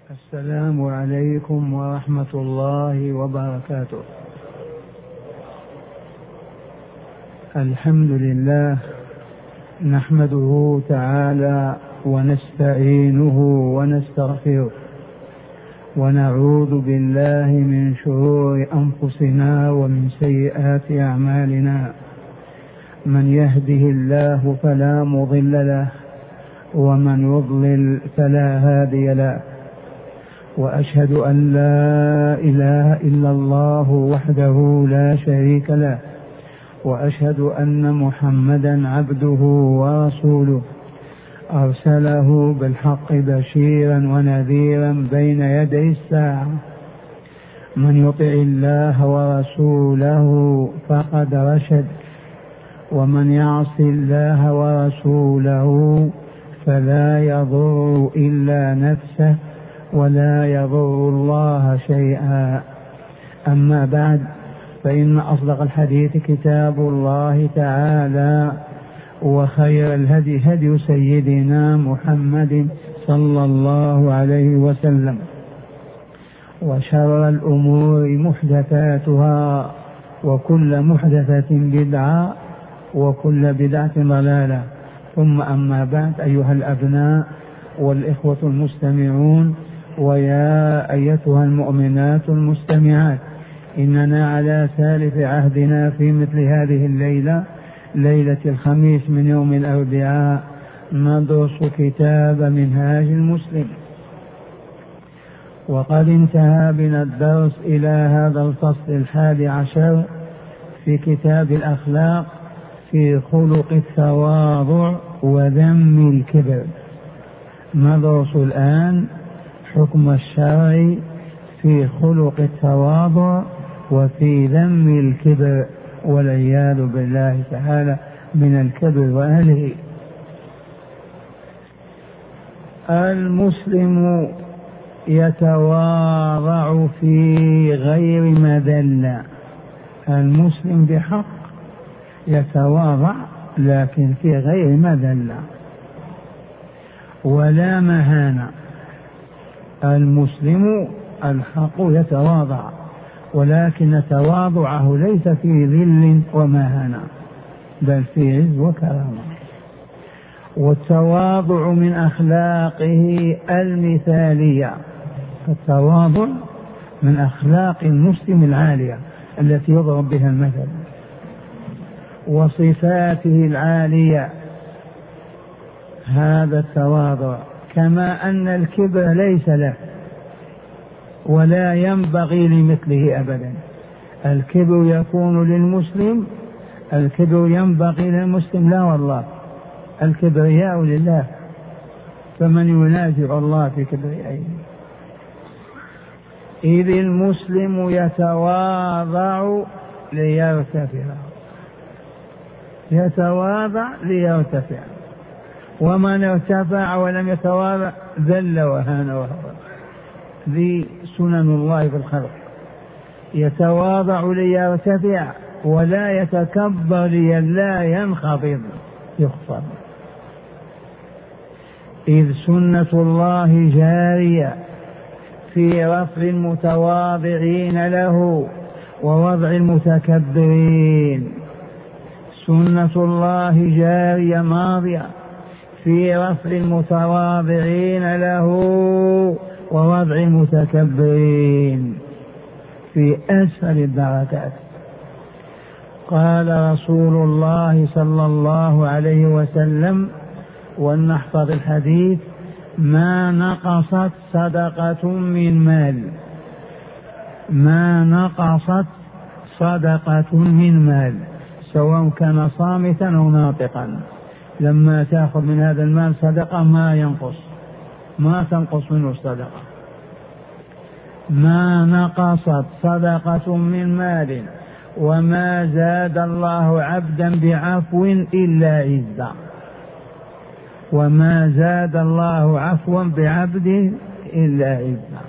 السلام عليكم ورحمة الله وبركاته. الحمد لله نحمده تعالى ونستعينه ونستغفره ونعوذ بالله من شرور أنفسنا ومن سيئات أعمالنا. من يهده الله فلا مضل له ومن يضلل فلا هادي له، وأشهد أن لا إله إلا الله وحده لا شريك له، وأشهد أن محمدا عبده ورسوله أرسله بالحق بشيرا ونذيرا بين يدي الساعة. من يطع الله ورسوله فقد رشد، ومن يعص الله ورسوله فلا يضر إلا نفسه ولا يضر الله شيئا. أما بعد، فإن أصدق الحديث كتاب الله تعالى، وخير الهدي هدي سيدنا محمد صلى الله عليه وسلم، وشر الأمور محدثاتها، وكل محدثة بدعة، وكل بدعة ضلالة. ثم أما بعد، أيها الأبناء والإخوة المستمعون، ويا أيتها المؤمنات المستمعات، إننا على سالف عهدنا في مثل هذه الليلة، ليلة الخميس من يوم الأربعاء، ندرس كتاب منهاج المسلم. وقد انتهى بنا الدرس إلى هذا الفصل 11 في كتاب الأخلاق في خلق التواضع وذم الكبر. ندرس الآن حكم الشرع في خلق التواضع وفي ذم الكبر، والعياذ بالله تعالى من الكبر وأهله. المسلم يتواضع في غير مذلة. المسلم بحق يتواضع، لكن في غير مذلة ولا مهانة. المسلم الحق يتواضع، ولكن تواضعه ليس في ذل ومهانة، بل في عز وكرامة. والتواضع من أخلاقه المثالية. التواضع من أخلاق المسلم العالية التي يضرب بها المثل، وصفاته العالية هذا التواضع. كما أن الكبر ليس له ولا ينبغي لمثله أبدا. الكبر يكون للمسلم، الكبر ينبغي للمسلم، لا والله، الكبرياء لله، فمن ينازع الله في كبريائه. إذ المسلم يتواضع ليرتفع، يتواضع ليرتفع، ومن ارتفع ولم يتواضع ذل وهان وهوى. ذي سنن الله في الخلق. يتواضع ليرتفع ولا يتكبر لئلا ينخفض يخفض. إذ سنة الله جارية في رفع المتواضعين له ووضع المتكبرين. سنة الله جارية ماضية في رفع المتواضعين له ووضع المتكبرين في أسفل الدرجات. قال رسول الله صلى الله عليه وسلم، ولنحفظ الحديث: ما نقصت صدقة من مال، ما نقصت صدقة من مال، سواء كان صامتا أو ناطقا. لما تأخذ من هذا المال صدقة ما ينقص، ما تنقص منه الصدقة. ما نقصت صدقة من مال، وما زاد الله عبدا بعفو إلا عزا. وما زاد الله عفوا بعبد إلا عزا.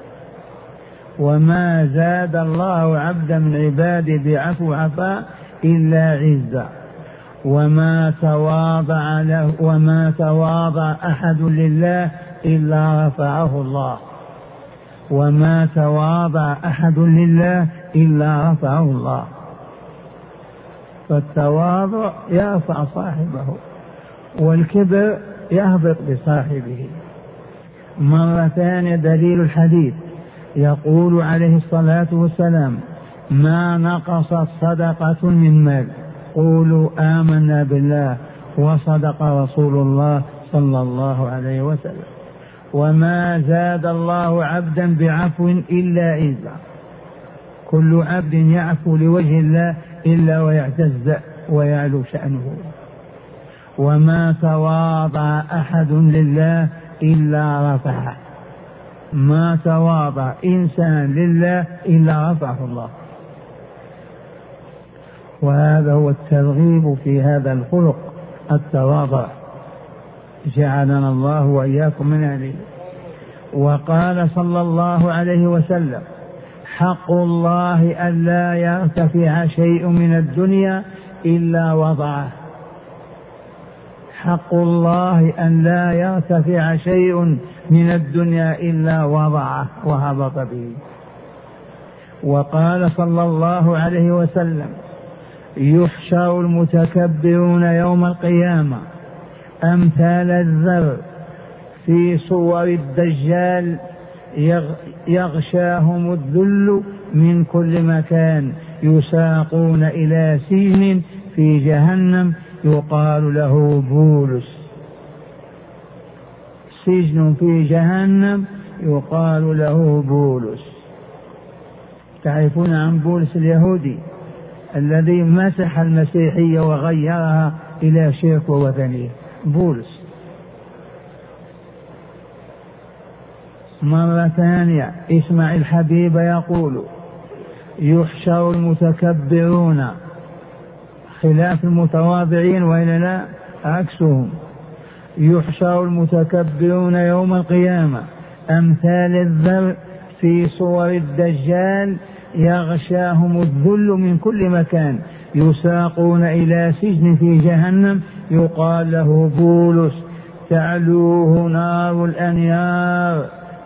وما زاد الله عبدا من عباده بعفو عفا إلا عزا. وما تواضع أحد لله إلا رفعه الله. وما تواضع أحد لله إلا رفعه الله. فالتواضع يرفع صاحبه، والكبر يهبط بصاحبه. مرة ثانية دليل الحديث، يقول عليه الصلاة والسلام: ما نقصت صدقة من مال. قولوا آمنا بالله وصدق رسول الله صلى الله عليه وسلم. وما زاد الله عبدا بعفو إلا عزا. كل عبد يعفو لوجه الله إلا ويعتز ويعلو شأنه. وما تواضع أحد لله إلا رفعه. ما تواضع إنسان لله إلا رفعه الله. وهذا هو الترغيب في هذا الخلق التواضع، جعلنا الله وإياكم من أهله. وقال صلى الله عليه وسلم: حق الله ألا يرتفع شيء من الدنيا إلا وضعه. حق الله أن لا يرتفع شيء من الدنيا إلا وضعه وهبط به. وقال صلى الله عليه وسلم: يحشر المتكبرون يوم القيامة أمثال الذر في صور الدجال يغشاهم الذل من كل مكان، يساقون إلى سجن في جهنم يقال له بولس. سجن في جهنم يقال له بولس. تعرفون عن بولس اليهودي الذي مسح المسيحية وغيرها إلى شرك ووثنية؟ بولس. مرة ثانية اسمع الحبيب يقول: يحشر المتكبرون، خلاف المتواضعين وإلا لا عكسهم. يحشر المتكبرون يوم القيامة أمثال الذر في صور الدجال يغشاهم الذل من كل مكان، يساقون إلى سجن في جهنم يقال له بولس، تعلوه نار الأنيار.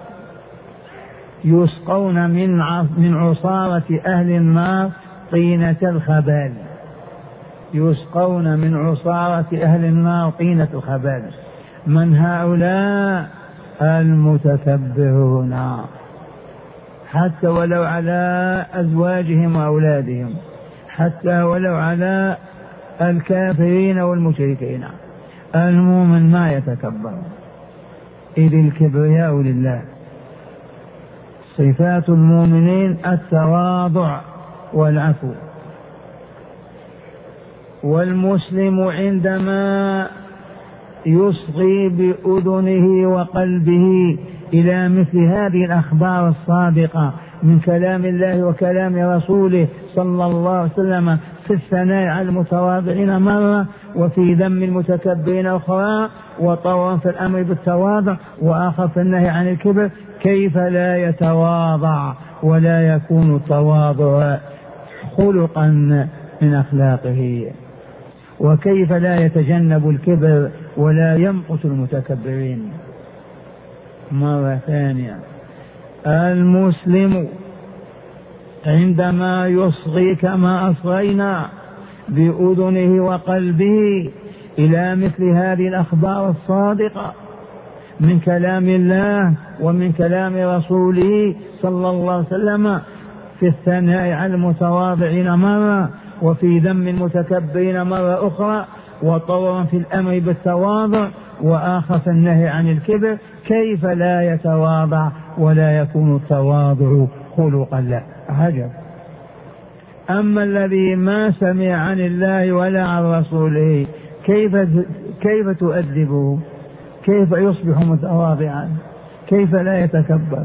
يسقون من عصارة أهل النار طينة الخبال. يسقون من عصارة أهل النار طينة الخبال. من هؤلاء؟ المتكبرون، حتى ولو على أزواجهم وأولادهم، حتى ولو على الكافرين والمشركين. المؤمن ما يتكبر، إذ الكبرياء لله. صفات المؤمنين التواضع والعفو. والمسلم عندما يصغي بأذنه وقلبه إلى مثل هذه الأخبار الصادقة من كلام الله وكلام رسوله صلى الله عليه وسلم في الثناء على المتواضعين مرة، وفي ذم المتكبرين أخرى، وطورا في الأمر بالتواضع وآخر في النهي عن الكبر، كيف لا يتواضع ولا يكون التواضع خلقا من أخلاقه؟ وكيف لا يتجنب الكبر ولا يمقت المتكبرين؟ مرة ثانية، المسلم عندما يصغي كما أصغينا بأذنه وقلبه إلى مثل هذه الأخبار الصادقة من كلام الله ومن كلام رسوله صلى الله عليه وسلم في الثناء على المتواضعين مرة، وفي ذم المتكبرين مرة أخرى، وطورا في الأمر بالتواضع وآخر في النهي عن الكبر، كيف لا يتواضع ولا يكون التواضع خلقا له؟ عجب. أما الذي ما سمع عن الله ولا عن رسوله كيف تؤدبه؟ كيف يصبح متواضعا؟ كيف لا يتكبر؟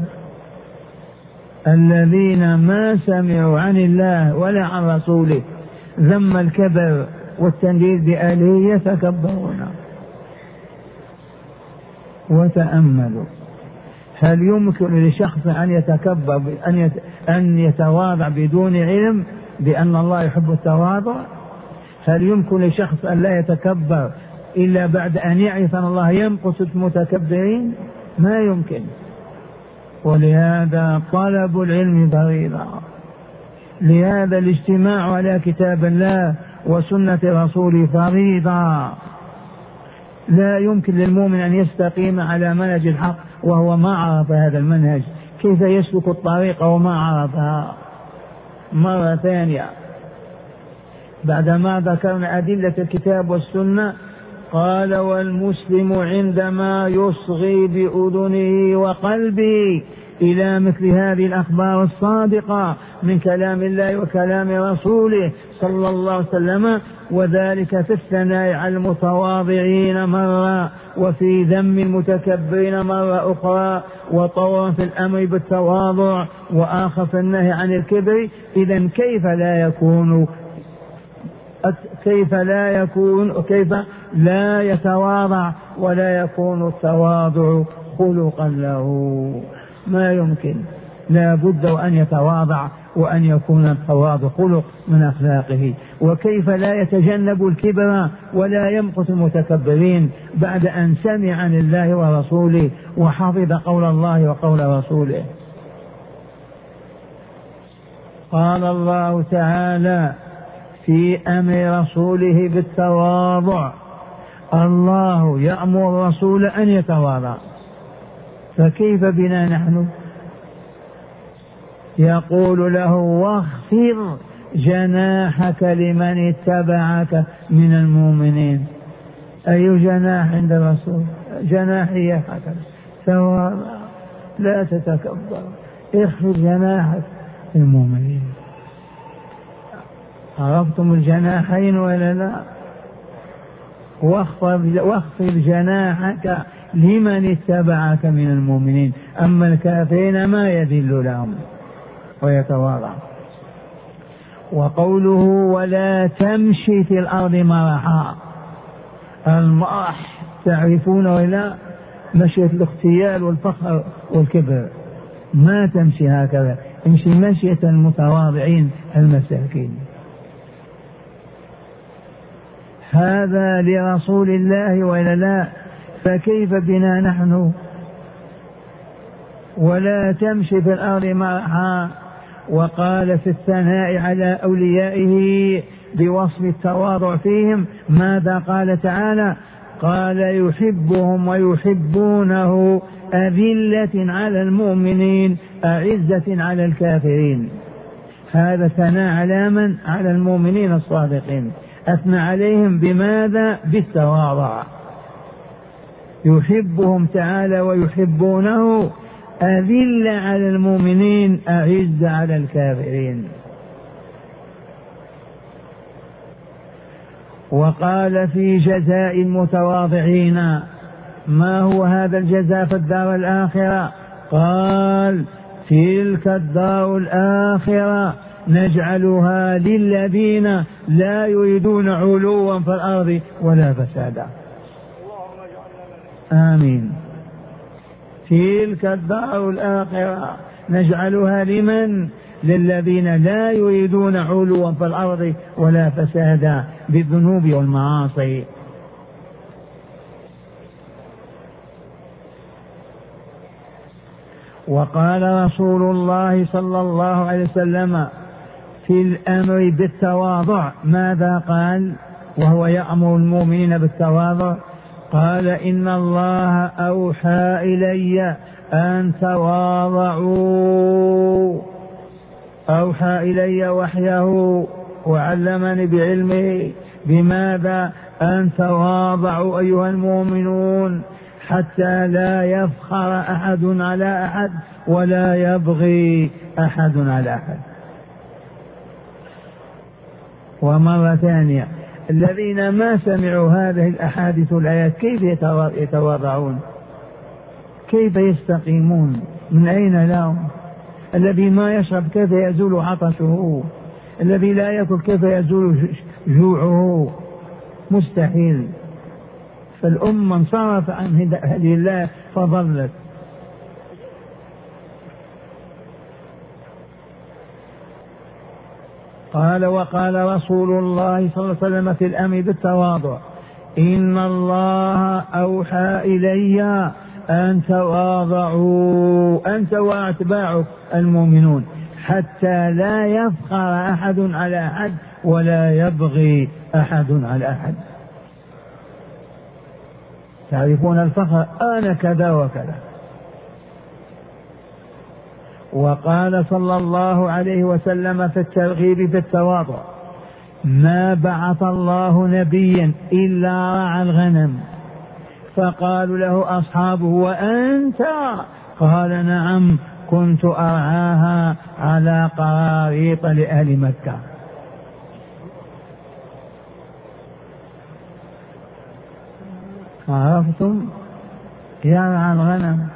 الذين ما سمعوا عن الله ولا عن رسوله ذم الكبر والتنديد بآله يتكبرون. وتأملوا، هل يمكن لشخص أن يتكبر أن يتواضع بدون علم بأن الله يحب التواضع؟ هل يمكن لشخص أن لا يتكبر إلا بعد أن يعرف أن الله يمقت المتكبرين؟ ما يمكن. ولهذا طلب العلم فريضة، لهذا الاجتماع على كتاب الله وسنة رسوله فريضة. لا يمكن للمؤمن أن يستقيم على منهج الحق وهو ما عرف هذا المنهج، كيف يسلك الطريق وما عرفها؟ مرة ثانية بعدما ذكرنا أدلة الكتاب والسنة قال: والمسلم عندما يصغي بأذنه وقلبه إلى مثل هذه الأخبار الصادقة من كلام الله وكلام رسوله صلى الله عليه وسلم، وذلك في الثناء على المتواضعين مرة، وفي ذم المتكبرين مرة أخرى، وطورا في الأمر بالتواضع، وآخر في النهي عن الكبر. إذن كيف لا يتواضع ولا يكون التواضع خلقا له؟ ما يمكن، لا بد أن يتواضع وأن يكون التواضع خلق من أخلاقه. وكيف لا يتجنب الكبر ولا يمقت المتكبرين بعد أن سمع عن الله ورسوله وحفظ قول الله وقول رسوله؟ قال الله تعالى في أمر رسوله بالتواضع: الله يأمر الرسول أن يتواضع، فكيف بنا نحن؟ يقول له: واخفض جناحك لمن اتبعك من المؤمنين. أي جناح عند الرسول؟ جناحي هكذا، تواضع، لا تتكبر، اخفض جناحك للمؤمنين. عرفتم الجناحين ولا لا؟ واخفض جناحك لمن اتبعك من المؤمنين، أما الكافرين ما يذل لهم ويتواضع. وقوله: ولا تمشي في الأرض مرحا. المرح تعرفون ولا؟ مشية الاختيال والفخر والكبر، ما تمشي هكذا، امشي مشية المتواضعين المساكين. هذا لرسول الله ولا لا؟ فكيف بنا نحن؟ ولا تمشي في الأرض مرحا. وقال في الثناء على أوليائه بوصف التواضع فيهم ماذا قال تعالى؟ قال: يحبهم ويحبونه أذلة على المؤمنين أعزة على الكافرين. هذا ثناء على من؟ على المؤمنين الصادقين، أثنى عليهم بماذا؟ بالتواضع. يحبهم تعالى ويحبونه أذل على المؤمنين أعز على الكافرين. وقال في جزاء المتواضعين: ما هو هذا الجزاء في الدار الآخرة؟ قال: تلك الدار الآخرة نجعلها للذين لا يريدون علوا في الأرض ولا فسادا. آمين. تلك الدار الآخرة نجعلها لمن؟ للذين لا يريدون علوا في الأرض ولا فسادا بالذنوب والمعاصي. وقال رسول الله صلى الله عليه وسلم في الأمر بالتواضع ماذا قال وهو يأمر المؤمنين بالتواضع؟ قال: إن الله أوحى إلي أن تواضعوا. أوحى إلي وحيه وعلمني بعلمه بماذا؟ أن تواضعوا أيها المؤمنون حتى لا يفخر أحد على أحد ولا يبغي أحد على أحد. ومرة ثانية: الذين ما سمعوا هذه الأحاديث الآيات كيف يتواضعون؟ كيف يستقيمون؟ من أين لهم؟ الذي ما يشرب كيف يزول عطشه؟ الذي لا يأكل كيف يزول جوعه؟ مستحيل. فالأمة انصرف عن هدي الله فضلت. قال: وقال رسول الله صلى الله عليه وسلم في الأمر بالتواضع: إن الله أوحى إلي أن تواضعوا أنت وأتباعك المؤمنون حتى لا يفخر أحد على أحد ولا يبغي أحد على أحد. تعرفون الفخر أنا كذا وكذا. وقال صلى الله عليه وسلم في الترغيب في التواضع: ما بعث الله نبيا إلا رعى الغنم. فقالوا له أصحابه: وأنت؟ قال: نعم، كنت أرعاها على قراريط لأهل مكة. عرفتم؟ يرعى الغنم،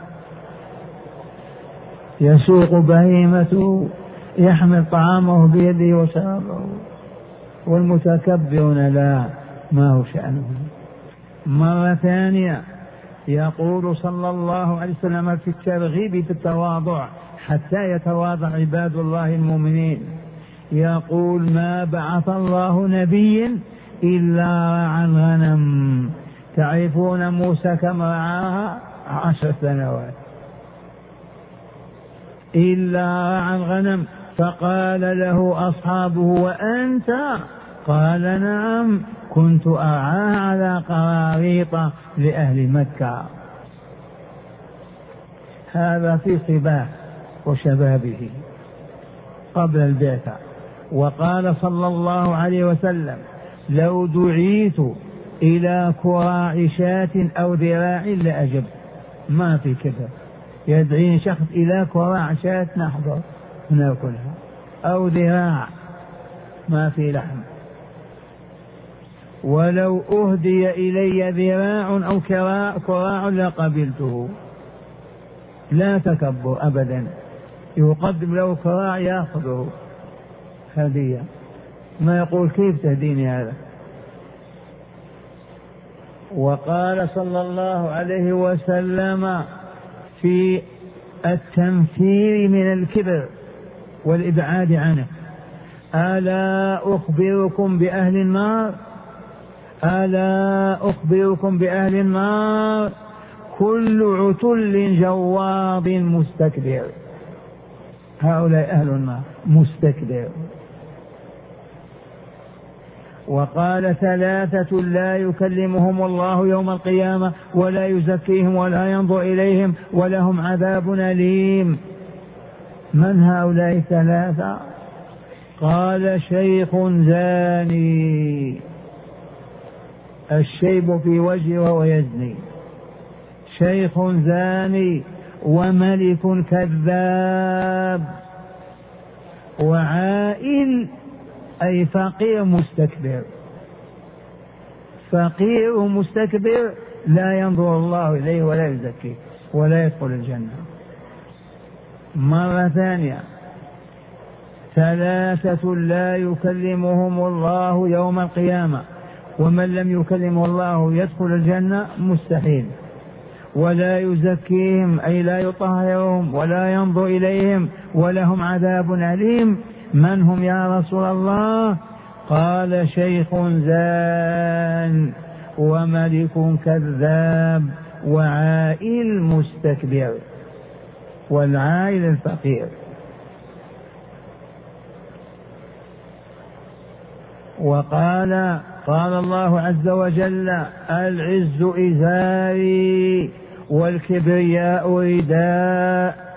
يسوق بهيمته، يحمل طعامه بيده وشرابه. والمتكبرون لا، ما هو شأنهم. مرة ثانية يقول صلى الله عليه وسلم في الترغيب في التواضع حتى يتواضع عباد الله المؤمنين، يقول: ما بعث الله نبيا إلا رعى الغنم. تعرفون موسى كم رعاها؟ 10 سنوات. إلا رعى الغنم. فقال له أصحابه: وأنت؟ قال: نعم، كنت أرعاها على قراريط لأهل مكة. هذا في صباه وشبابه قبل البعثة. وقال صلى الله عليه وسلم: لو دعيت إلى كراع شاة أو ذراع لأجب. ما في كذا، يدعيني شخص إلى كراع شاة نحضر ناكلها، أو ذراع ما في لحم. ولو أهدي إلي ذراع أو كراع لقبلته. لا تكبر أبدا، يقدم له كراع يأخذه هدية، ما يقول: كيف تهديني هذا؟ وقال صلى الله عليه وسلم في التنفير من الكبر والإبعاد عنه: ألا أخبركم بأهل النار؟ ألا أخبركم بأهل النار؟ كل عتل جواض مستكبر. هؤلاء أهل النار، مستكبر. وقال: 3 لا يكلمهم الله يوم القيامة ولا يزكيهم ولا ينظر إليهم ولهم عذاب أليم. من هؤلاء 3؟ قال: شيخ زاني، الشيب في وجهه وهو يزني، شيخ زاني، وملك كذاب، وعائل أي فقير مستكبر. فقير مستكبر لا ينظر الله إليه ولا يزكيه ولا يدخل الجنة. مرة ثانية: 3 لا يكلمهم الله يوم القيامة، ومن لم يكلمه الله يدخل الجنة مستحيل. ولا يزكيهم أي لا يطهرهم ولا ينظر إليهم ولهم عذاب أليم. من هم يا رسول الله؟ قال: شيخ زان، وملك كذاب، وعائل مستكبر. والعائل الفقير. وقال الله عز وجل: العز إزاري والكبرياء رداء.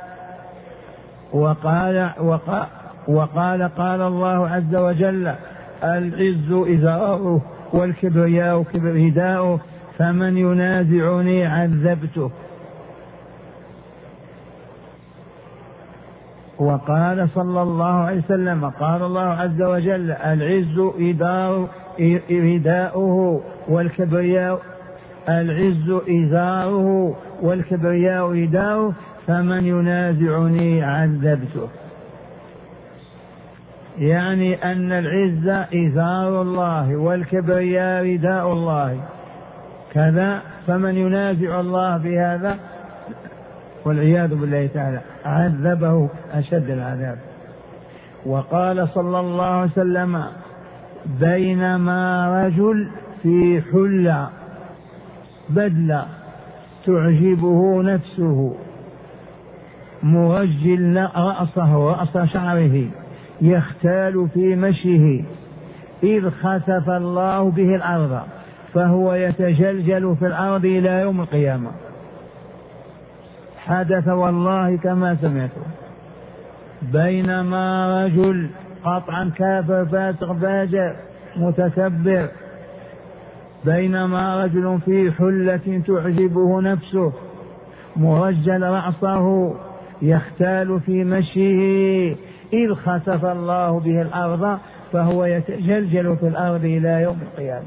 قال الله عز وجل: العز إزاره والكبرياء رداءه، فمن ينازعني عذبته. وقال صلى الله عليه وسلم: قال الله عز وجل: العز رداؤه والكبرياء، العز إزاره والكبرياء رداؤه، فمن ينازعني عذبته. يعني أن العز إزار الله والكبرياء رداء الله كذا، فمن ينازع الله بهذا والعياذ بالله تعالى عذبه أشد العذاب. وقال صلى الله عليه وسلم: بينما رجل في حلة بدلة تعجبه نفسه، مرجل رأس شعره، يختال في مشيه، إذ خسف الله به الأرض فهو يتجلجل في الأرض إلى يوم القيامة. حدث والله كما سمعتم. بينما رجل قطعا كافر فاسق فاجر متكبر، بينما رجل في حلة تعجبه نفسه، مرجل رأسه، يختال في مشيه، إذ خسف الله به الأرض فهو يتجلجل في الأرض إلى يوم القيامة.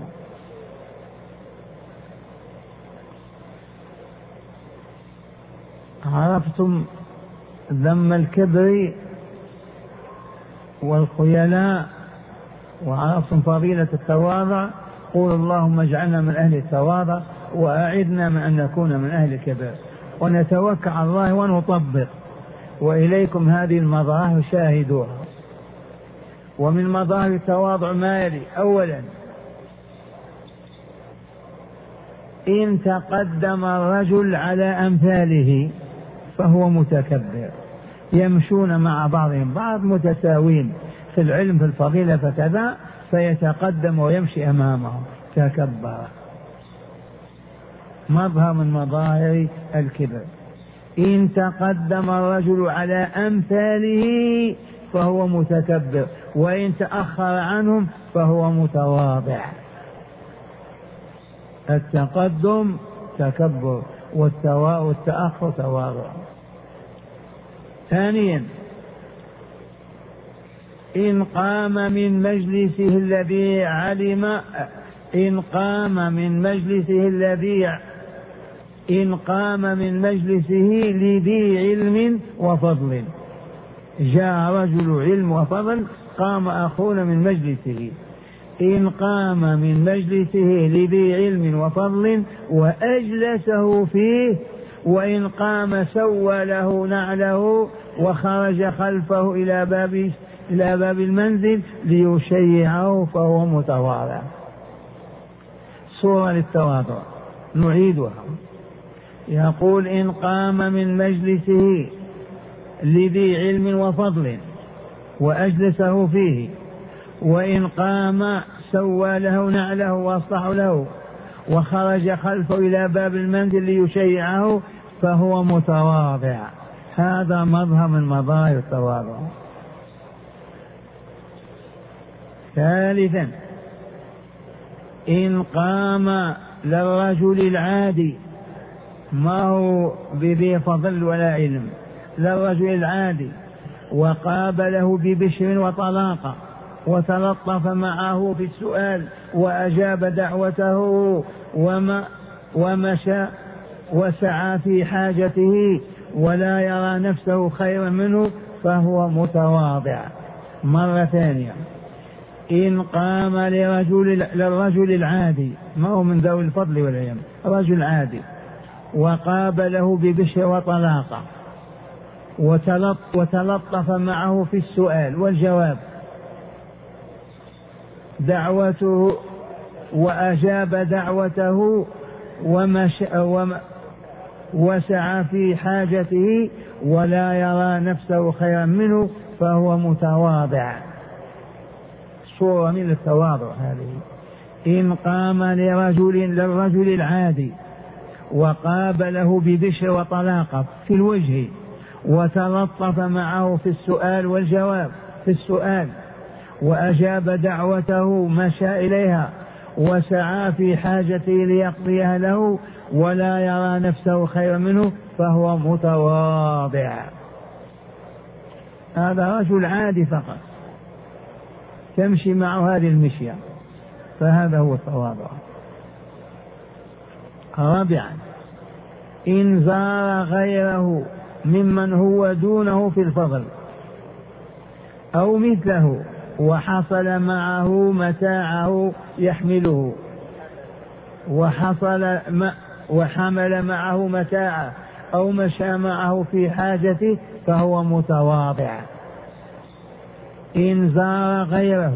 عرفتم ذم الكبر والخيلاء، وعرفتم فضيلة التواضع. قول اللهم اجعلنا من أهل التواضع وأعذنا من أن نكون من أهل الكبر، ونتوكل على الله ونطبق. وإليكم هذه المظاهر شاهدوها. ومن مظاهر التواضع ما يلي: أولا، إن تقدم الرجل على أمثاله فهو متكبر، يمشون مع بعضهم بعض متساوين في العلم في الفضيلة فكذا، فيتقدم ويمشي أمامهم تكبر. مظهر من مظاهر الكبر. إن تقدم الرجل على أمثاله فهو متكبر، وإن تأخر عنهم فهو متواضع. التقدم تكبر والتأخر تواضع. ثانيا، إن قام من مجلسه الذي علم إن قام من مجلسه لذي علم وفضل، جاء رجل علم وفضل قام أخونا من مجلسه، إن قام من مجلسه لذي علم وفضل وأجلسه فيه، وإن قام سوى له نعله وخرج خلفه إلى باب المنزل ليشيعه فهو متواضع. صورة للتواضع نعيدها. يقول: إن قام من مجلسه لذي علم وفضل وأجلسه فيه، وإن قام سوى له نعله وأصلح له وخرج خلفه إلى باب المنزل ليشيعه فهو متواضع. هذا مظهر من مظاهر التواضع. ثالثا، إن قام للرجل العادي، ما هو بذي فضل ولا علم، للرجل العادي، وقابله ببشر وطلاقة وتلطف معه في السؤال وأجاب دعوته ومشى وسعى في حاجته ولا يرى نفسه خيرا منه فهو متواضع. مرة ثانية، إن قام للرجل العادي، ما هو من ذوي الفضل والعلم، رجل عادي، وقابله ببشر وطلاقة وتلطف معه في السؤال والجواب دعوته وأجاب دعوته وسعى في حاجته ولا يرى نفسه خيرا منه فهو متواضع. صورة من التواضع هذه. إن قام للرجل العادي وقابله ببشر وطلاقة في الوجه وتلطف معه في السؤال والجواب في السؤال وأجاب دعوته مشى إليها وسعى في حاجته ليقضيها له ولا يرى نفسه خيرا منه فهو متواضع. هذا رجل عادي فقط تمشي معه هذه المشية، فهذا هو التواضع. رابعا، إن زار غيره ممن هو دونه في الفضل أو مثله وحصل معه متاعه يحمله وحمل معه متاعه أو مشى معه في حاجته فهو متواضع. إن زار غيره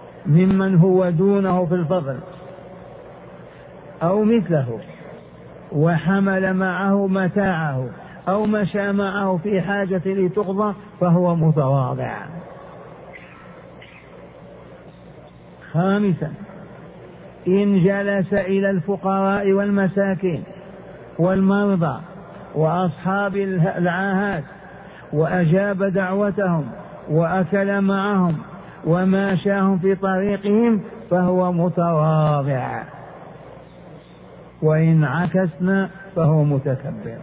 ممن هو دونه في الفضل أو مثله وحمل معه متاعه أو مشى معه في حاجة لتقضى فهو متواضع. خامسا إن جلس إلى الفقراء والمساكين والمرضى وأصحاب العاهات وأجاب دعوتهم وأكل معهم وماشاهم في طريقهم فهو متواضع، وإن عكسنا فهو متكبر.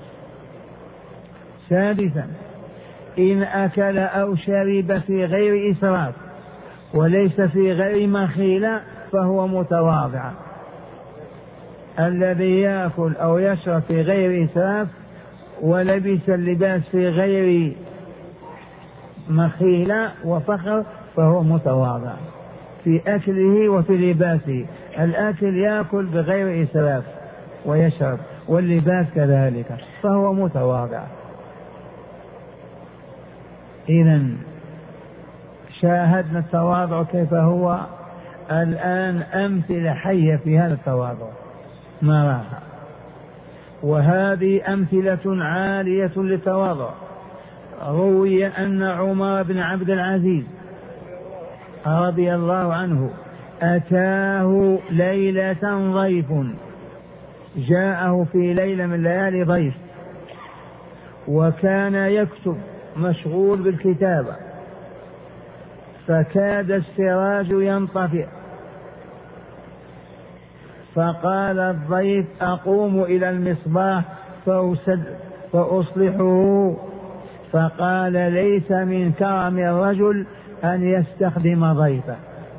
سادسا إن أكل أو شرب في غير إسراف وليس في غير مخيلة فهو متواضع. الذي يأكل أو يشرب في غير إسراف ولبس اللباس في غير مخيلة وفخر فهو متواضع في أكله وفي لباسه. الأكل يأكل بغير إسراف ويشرب، واللباس كذلك، فهو متواضع. إذن شاهدنا التواضع كيف هو. الآن أمثلة حية في هذا التواضع نراها، وهذه أمثلة عالية للتواضع. روي أن عمر بن عبد العزيز رضي الله عنه أتاه ليلة ضيف، جاءه في ليلة من ليالي ضيف، وكان يكتب مشغول بالكتابة، فكاد السراج ينطفئ، فقال الضيف أقوم إلى المصباح فأصلحه، فقال ليس من كرم الرجل أن يستخدم ضيفه.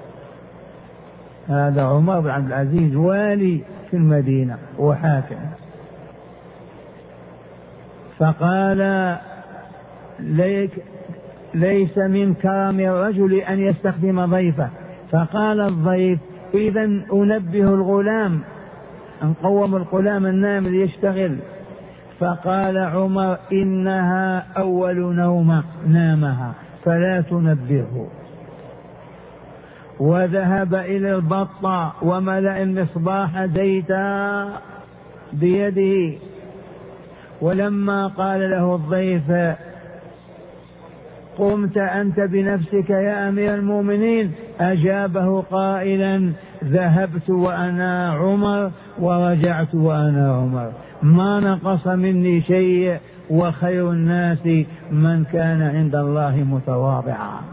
هذا عمر بن عبد العزيز والي في المدينة وحاكم، فقال ليس من كرم الرجل أن يستخدم ضيفه. فقال الضيف إذا أنبه الغلام، أن قوم الغلام النام ليشتغل. فقال عمر إنها أول نوم نامها فلا تنبهه. وذهب إلى البطة وملأ المصباح زيتا بيده، ولما قال له الضيف قمت أنت بنفسك يا أمير المؤمنين، أجابه قائلا ذهبت وأنا عمر ورجعت وأنا عمر، ما نقص مني شيء، وخير الناس من كان عند الله متواضعا،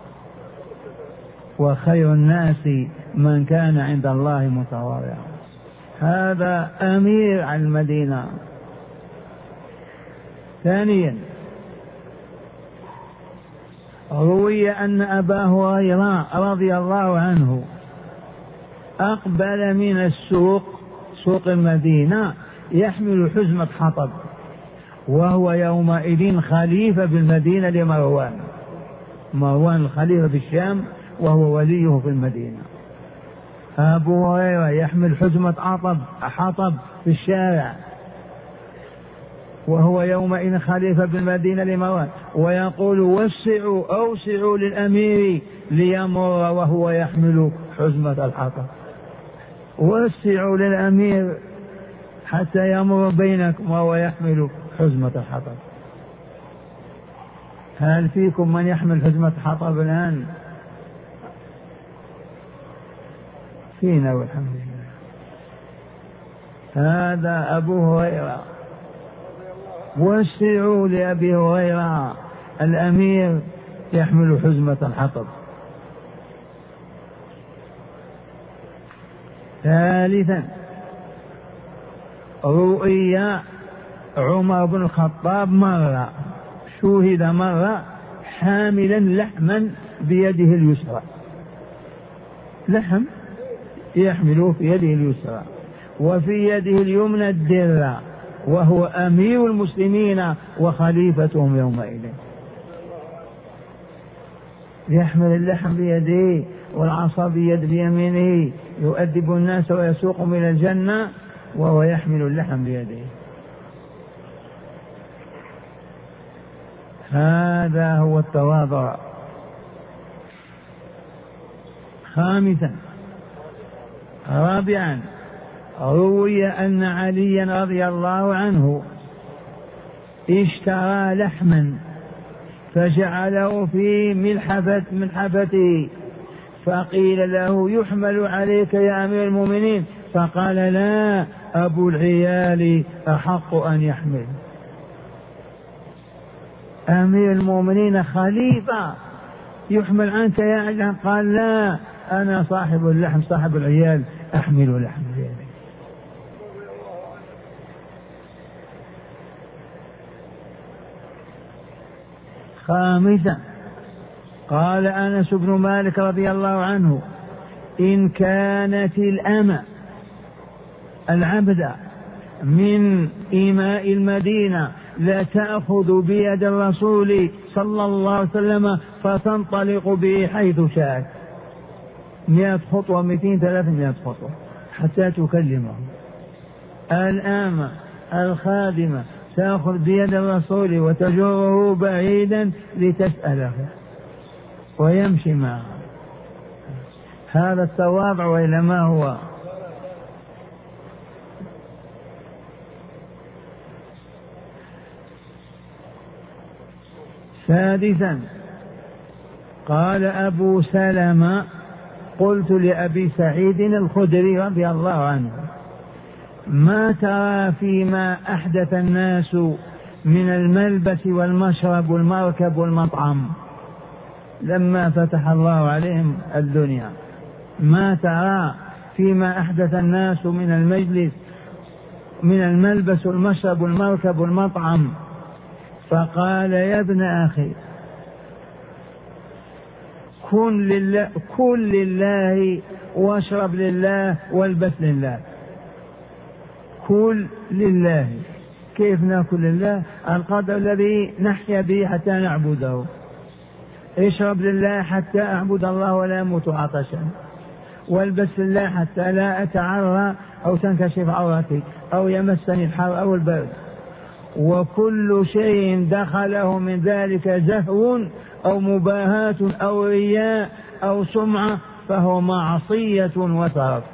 وخير الناس من كان عند الله متواضعا. هذا أمير على المدينة. ثانيا روي أن أبا هريرة رضي الله عنه أقبل من السوق، سوق المدينة، يحمل حزمة حطب، وهو يومئذ خليفة بالمدينة لمروان، مروان الخليفة بالشام وهو وليه في المدينة. أبو هريرة يحمل حزمة حطب في الشارع وهو يومئذ خليفة بالمدينة لمروان، ويقول وسعوا أوسعوا للأمير ليمر وهو يحمل حزمة الحطب، وسعوا للأمير حتى يمر بينكم وهو يحمل حزمة الحطب. هل فيكم من يحمل حزمة حطب الآن؟ فينا والحمد لله. هذا أبو هريرة. وسعوا لأبي هريرة الأمير يحمل حزمة الحطب. ثالثا رؤيا عمر بن الخطاب مرة، شوهد مرة حاملا لحما بيده اليسرى، لحم يحمله في يده اليسرى، وفي يده اليمنى الدرة، وهو أمير المسلمين وخليفتهم يومئذ، يحمل اللحم بيده والعصا بيمينه، يؤدب الناس ويسوقهم إلى الجنة وهو يحمل اللحم بيده. هذا هو التواضع. رابعا روي أن عليا رضي الله عنه اشترى لحما فجعله في ملحفته، فقيل له يحمل عليك يا أمير المؤمنين، فقال لا، أبو العيال أحق أن يحمل. أمير المؤمنين خليفة يحمل عنك يا علي، قال لا، أنا صاحب اللحم صاحب العيال أحمل لحم عيالي. خامسا قال أنس بن مالك رضي الله عنه إن كانت الأمة العبد من إماء المدينة لا تأخذ بيد الرسول صلى الله عليه وسلم فتنطلق به حيث شاءت، 100 خطوة 200 300 خطوة حتى تكلمه. الآمة الخادمة تأخذ بيد الرسول وتجره بعيدا لتسأله ويمشي معه. هذا التواضع وإلا ما هو؟ سادسا قال أبو سلمة قلت لأبي سعيد الخدري رضي الله عنه ما ترى فيما أحدث الناس من الملبس والمشرب والمركب والمطعم لما فتح الله عليهم الدنيا، ما ترى فيما أحدث الناس من المجلس من الملبس والمشرب والمركب والمطعم؟ فقال يا ابن أخي كن لله واشرب لله والبس لله. كل لله، كيف ناكل لله؟ القدر الذي نحيا به حتى نعبده. اشرب لله حتى أعبد الله ولا أموت عطشا، والبس لله حتى لا أتعرى أو تنكشف عورتي أو يمسني الحر أو البرد. وكل شيء دخله من ذلك زهو أو مباهاة أو رياء أو سمعة فهو معصية وترف.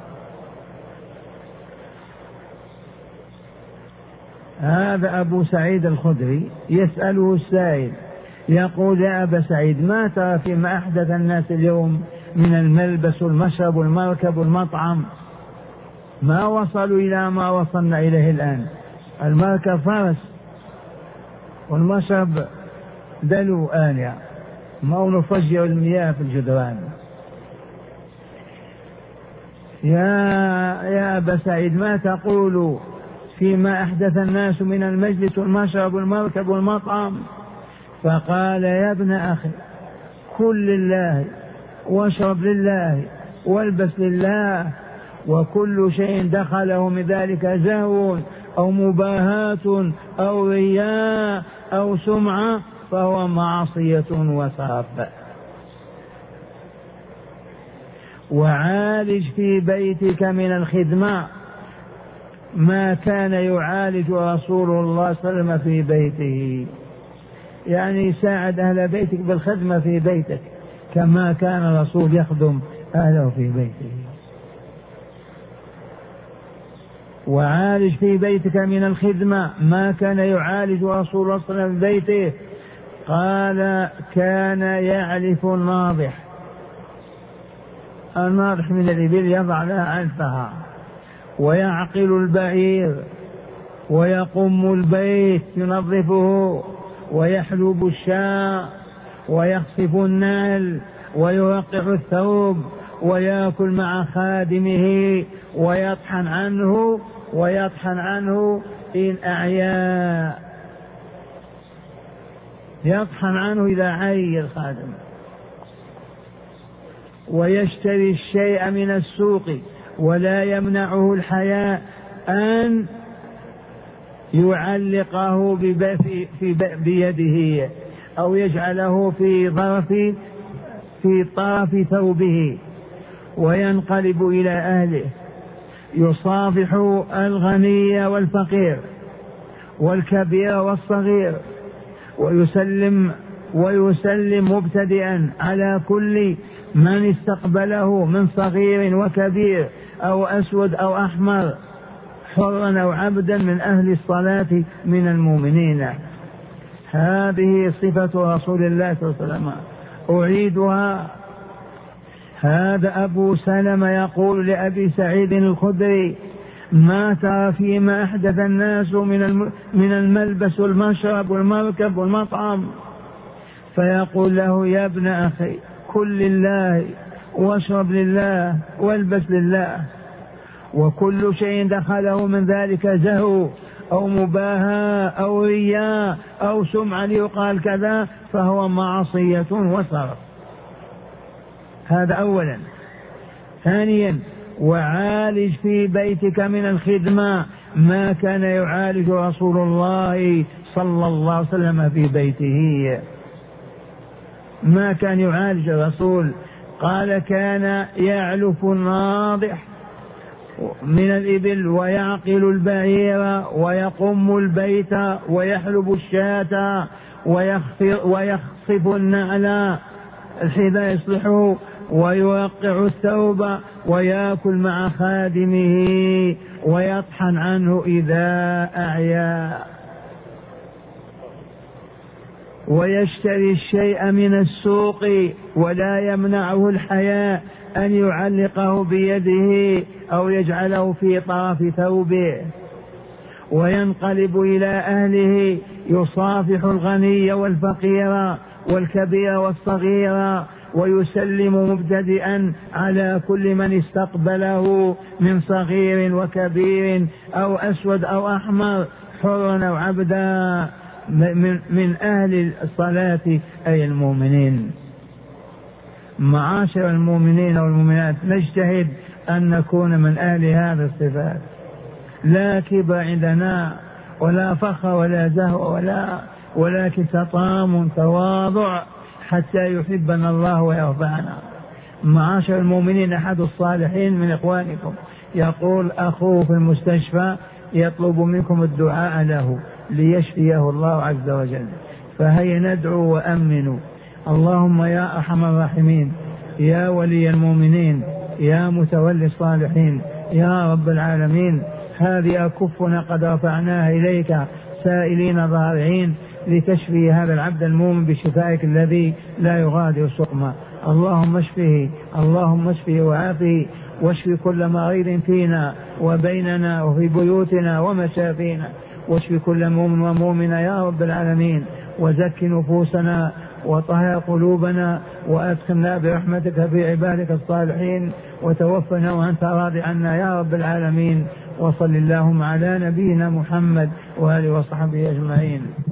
هذا أبو سعيد الخدري يسأله السائل يقول يا أبا سعيد ما ترى فيما أحدث الناس اليوم من الملبس والمشرب والمركب والمطعم؟ ما وصلوا إلى ما وصلنا إليه الآن. المركب فرس والمشرب دلو آنية، ما نفجر المياه في الجدران. يا أبا سعيد ما تقول فيما أحدث الناس من المجلس والمشرب والمركب والمطعم؟ فقال يا ابن أخي كل لله واشرب لله والبس لله، وكل شيء دخله من ذلك زهو أو مباهاة أو رياء أو سمعة فهو معصية وسرف. وعالج في بيتك من الخدمة ما كان يعالج رسول الله صلى الله عليه وسلم في بيته، يعني ساعد أهل بيتك بالخدمة في بيتك كما كان الرسول يخدم أهله في بيته. وعالج في بيتك من الخدمة ما كان يعالج رسول الله صلى الله عليه وسلم في بيته. قال كان يعلف الناضح من الإبل يضع لها علفها، ويعقل البعير، ويقم البيت ينظفه، ويحلب الشاة، ويخصف النعل، ويوقع الثوب، ويأكل مع خادمه، ويطحن عنه إن أعيا، يطحن عنه إذا عي الخادم. ويشتري الشيء من السوق ولا يمنعه الحياء أن يعلقه بيده أو يجعله في طرف ثوبه، وينقلب إلى أهله يصافح الغني والفقير والكبير والصغير، ويسلم مبتدئا على كل من استقبله من صغير وكبير أو أسود أو أحمر حرا أو عبدا من أهل الصلاة من المؤمنين. هذه صفة رسول الله صلى الله عليه وسلم. أعيدها. هذا أبو سلمة يقول لأبي سعيد الخدري: ما ترى فيما أحدث الناس من الملبس والمشرب والمركب والمطعم؟ فيقول له: يا ابن أخي، كل لله واشرب لله والبس لله، وكل شيء دخله من ذلك زهو أو مباهاة أو رياء أو سمعة ليقال كذا فهو معصية وصرف. هذا أولا. ثانيا: وعالج في بيتك من الخدمة ما كان يعالج رسول الله صلى الله عليه وسلم في بيته. ما كان يعالج الرسول. قال: كان يعلف الناضح من الإبل ويعقل البعير ويقم البيت ويحلب الشاة ويخصف النعل الحذاء يصلحه ويوقع الثوب ويأكل مع خادمه ويطحن عنه إذا أعيا، ويشتري الشيء من السوق ولا يمنعه الحياء أن يعلقه بيده أو يجعله في طرف ثوبه، وينقلب إلى أهله يصافح الغني والفقير والكبير والصغير ويسلم مبتدئا على كل من استقبله من صغير وكبير أو أسود أو أحمر، حرا أو عبدا من أهل الصلاة أي المؤمنين. معاشر المؤمنين والمؤمنات، نجتهد أن نكون من أهل هذه الصفات. لا كبر عندنا ولا فخر ولا زهو ولكن تطام تواضع حتى يحبنا الله ويرفعنا. معاشر المؤمنين، أحد الصالحين من إخوانكم يقول: أخوه في المستشفى يطلب منكم الدعاء له ليشفيه الله عز وجل، فهيا ندعو وأمنوا. اللهم يا أرحم الراحمين، يا ولي المؤمنين، يا متولي الصالحين، يا رب العالمين، هذه أكفنا قد رفعناها إليك سائلين ضارعين لتشفي هذا العبد المؤمن بشفائك الذي لا يغادر سقما. اللهم اشفه، اللهم اشفه وعافه، واشف كل مريض فينا وبيننا وفي بيوتنا ومشافينا، واشف كل مؤمن ومؤمنة يا رب العالمين، وزك نفوسنا وطهر قلوبنا وأدخلنا برحمتك في عبادك الصالحين، وتوفنا وأنت راض عنا يا رب العالمين. وصل اللهم على نبينا محمد وآله وصحبه أجمعين.